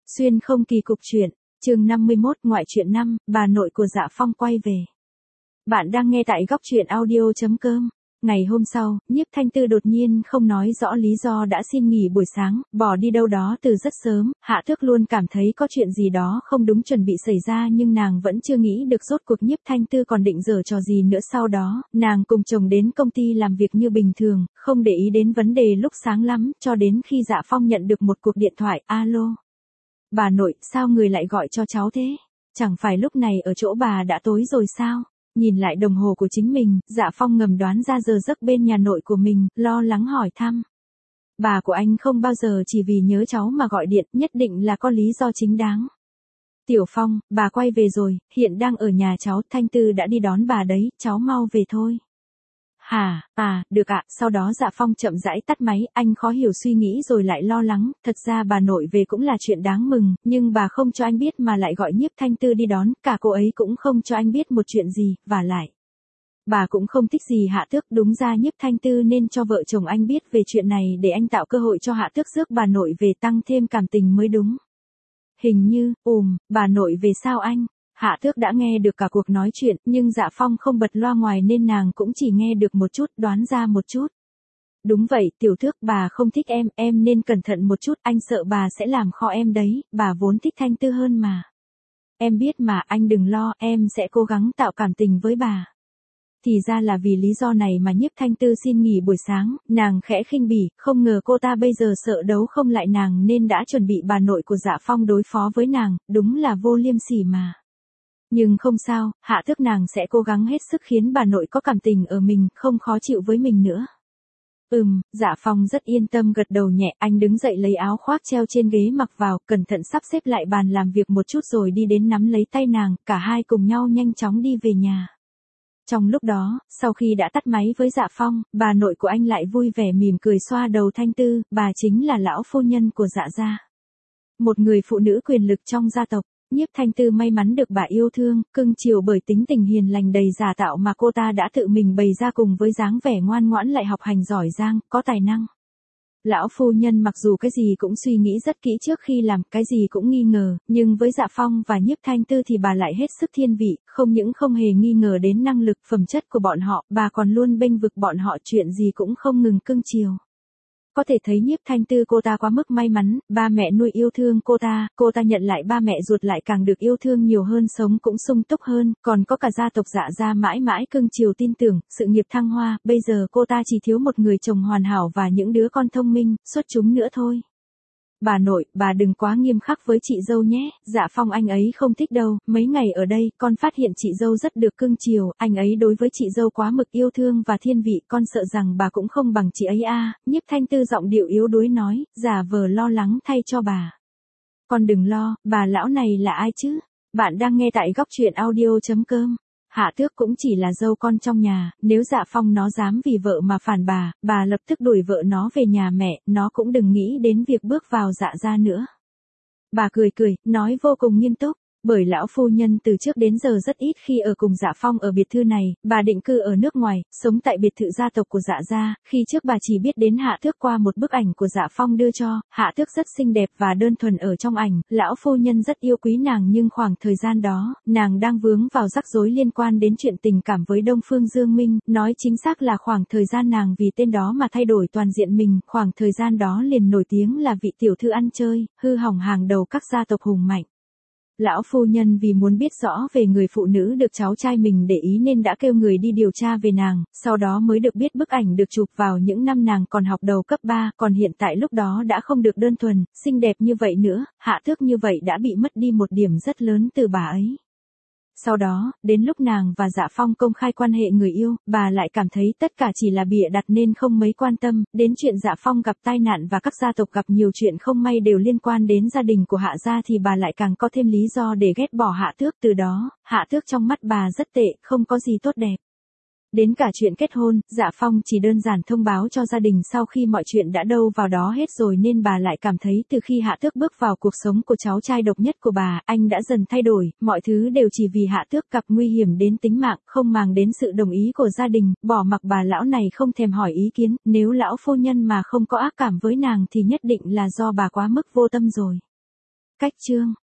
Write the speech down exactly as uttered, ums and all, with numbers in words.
Xuyên không kỳ cục truyện, chương năm mươi mốt ngoại truyện năm, bà nội của Dạ Phong quay về. Bạn đang nghe tại góc truyện audio chấm com. Ngày hôm sau, Nhiếp Thanh Tư đột nhiên không nói rõ lý do đã xin nghỉ buổi sáng, bỏ đi đâu đó từ rất sớm. Hạ Tước luôn cảm thấy có chuyện gì đó không đúng chuẩn bị xảy ra, nhưng nàng vẫn chưa nghĩ được rốt cuộc Nhiếp Thanh Tư còn định giở trò gì nữa. Sau đó, nàng cùng chồng đến công ty làm việc như bình thường, không để ý đến vấn đề lúc sáng lắm, cho đến khi Dạ Phong nhận được một cuộc điện thoại. Alo. Bà nội, sao người lại gọi cho cháu thế? Chẳng phải lúc này ở chỗ bà đã tối rồi sao? Nhìn lại đồng hồ của chính mình, Dạ Phong ngầm đoán ra giờ giấc bên nhà nội của mình, lo lắng hỏi thăm. Bà của anh không bao giờ chỉ vì nhớ cháu mà gọi điện, nhất định là có lý do chính đáng. Tiểu Phong, bà quay về rồi, hiện đang ở nhà cháu, Thanh Tư đã đi đón bà đấy, cháu mau về thôi. Hả, à, được ạ. Sau đó Dạ Phong chậm rãi tắt máy, anh khó hiểu suy nghĩ rồi lại lo lắng, thật ra bà nội về cũng là chuyện đáng mừng, nhưng bà không cho anh biết mà lại gọi Nhiếp Thanh Tư đi đón, cả cô ấy cũng không cho anh biết một chuyện gì, và lại. Bà cũng không thích gì Hạ Tước, đúng ra Nhiếp Thanh Tư nên cho vợ chồng anh biết về chuyện này để anh tạo cơ hội cho Hạ Tước rước bà nội về tăng thêm cảm tình mới đúng. Hình như, ùm, bà nội về sao anh? Hạ Tước đã nghe được cả cuộc nói chuyện, nhưng Dạ Phong không bật loa ngoài nên nàng cũng chỉ nghe được một chút, đoán ra một chút. Đúng vậy, Tiểu Tước, bà không thích em, em nên cẩn thận một chút, anh sợ bà sẽ làm khó em đấy, bà vốn thích Thanh Tư hơn mà. Em biết mà, anh đừng lo, em sẽ cố gắng tạo cảm tình với bà. Thì ra là vì lý do này mà Nhiếp Thanh Tư xin nghỉ buổi sáng, nàng khẽ khinh bỉ, không ngờ cô ta bây giờ sợ đấu không lại nàng nên đã chuẩn bị bà nội của Dạ Phong đối phó với nàng, đúng là vô liêm sỉ mà. Nhưng không sao, Hạ Tước nàng sẽ cố gắng hết sức khiến bà nội có cảm tình ở mình, không khó chịu với mình nữa. Ừm, Dạ Phong rất yên tâm gật đầu nhẹ, anh đứng dậy lấy áo khoác treo trên ghế mặc vào, cẩn thận sắp xếp lại bàn làm việc một chút rồi đi đến nắm lấy tay nàng, cả hai cùng nhau nhanh chóng đi về nhà. Trong lúc đó, sau khi đã tắt máy với Dạ Phong, bà nội của anh lại vui vẻ mỉm cười xoa đầu Thanh Tư, bà chính là lão phu nhân của Dạ gia. Một người phụ nữ quyền lực trong gia tộc. Nhiếp Thanh Tư may mắn được bà yêu thương, cưng chiều bởi tính tình hiền lành đầy giả tạo mà cô ta đã tự mình bày ra cùng với dáng vẻ ngoan ngoãn lại học hành giỏi giang, có tài năng. Lão phu nhân mặc dù cái gì cũng suy nghĩ rất kỹ trước khi làm, cái gì cũng nghi ngờ, nhưng với Dạ Phong và Nhiếp Thanh Tư thì bà lại hết sức thiên vị, không những không hề nghi ngờ đến năng lực, phẩm chất của bọn họ, bà còn luôn bênh vực bọn họ, chuyện gì cũng không ngừng cưng chiều. Có thể thấy Nhiếp Thanh Tư cô ta quá mức may mắn, ba mẹ nuôi yêu thương cô ta, cô ta nhận lại ba mẹ ruột lại càng được yêu thương nhiều hơn, sống cũng sung túc hơn, còn có cả gia tộc Dạ gia mãi mãi cưng chiều tin tưởng, sự nghiệp thăng hoa, bây giờ cô ta chỉ thiếu một người chồng hoàn hảo và những đứa con thông minh, xuất chúng nữa thôi. Bà nội, bà đừng quá nghiêm khắc với chị dâu nhé, Dạ Phong anh ấy không thích đâu, mấy ngày ở đây, con phát hiện chị dâu rất được cưng chiều, anh ấy đối với chị dâu quá mực yêu thương và thiên vị, con sợ rằng bà cũng không bằng chị ấy a. Nhiếp Thanh Tư giọng điệu yếu đuối nói, giả vờ lo lắng thay cho bà. Con đừng lo, bà lão này là ai chứ? Bạn đang nghe tại góc truyện audio chấm com. Hạ Tước cũng chỉ là dâu con trong nhà, nếu Dạ Phong nó dám vì vợ mà phản bà, bà lập tức đuổi vợ nó về nhà mẹ, nó cũng đừng nghĩ đến việc bước vào Dạ gia nữa. Bà cười cười, nói vô cùng nghiêm túc, bởi lão phu nhân từ trước đến giờ rất ít khi ở cùng Dạ Phong ở biệt thự này, bà định cư ở nước ngoài, sống tại biệt thự gia tộc của Dạ gia, khi trước bà chỉ biết đến Hạ Tước qua một bức ảnh của Dạ Phong đưa cho, Hạ Tước rất xinh đẹp và đơn thuần ở trong ảnh, lão phu nhân rất yêu quý nàng, nhưng khoảng thời gian đó, nàng đang vướng vào rắc rối liên quan đến chuyện tình cảm với Đông Phương Dương Minh, nói chính xác là khoảng thời gian nàng vì tên đó mà thay đổi toàn diện mình, khoảng thời gian đó liền nổi tiếng là vị tiểu thư ăn chơi, hư hỏng hàng đầu các gia tộc hùng mạnh. Lão phu nhân vì muốn biết rõ về người phụ nữ được cháu trai mình để ý nên đã kêu người đi điều tra về nàng, sau đó mới được biết bức ảnh được chụp vào những năm nàng còn học đầu cấp ba, còn hiện tại lúc đó đã không được đơn thuần, xinh đẹp như vậy nữa, Hạ Tước như vậy đã bị mất đi một điểm rất lớn từ bà ấy. Sau đó, đến lúc nàng và Dạ Phong công khai quan hệ người yêu, bà lại cảm thấy tất cả chỉ là bịa đặt nên không mấy quan tâm, đến chuyện Dạ Phong gặp tai nạn và các gia tộc gặp nhiều chuyện không may đều liên quan đến gia đình của Hạ gia thì bà lại càng có thêm lý do để ghét bỏ Hạ Tước, từ đó, Hạ Tước trong mắt bà rất tệ, không có gì tốt đẹp. Đến cả chuyện kết hôn, Dạ Phong chỉ đơn giản thông báo cho gia đình sau khi mọi chuyện đã đâu vào đó hết rồi nên bà lại cảm thấy từ khi Hạ Tước bước vào cuộc sống của cháu trai độc nhất của bà, anh đã dần thay đổi, mọi thứ đều chỉ vì Hạ Tước gặp nguy hiểm đến tính mạng, không màng đến sự đồng ý của gia đình, bỏ mặc bà lão này không thèm hỏi ý kiến, nếu lão phu nhân mà không có ác cảm với nàng thì nhất định là do bà quá mức vô tâm rồi. Cách chương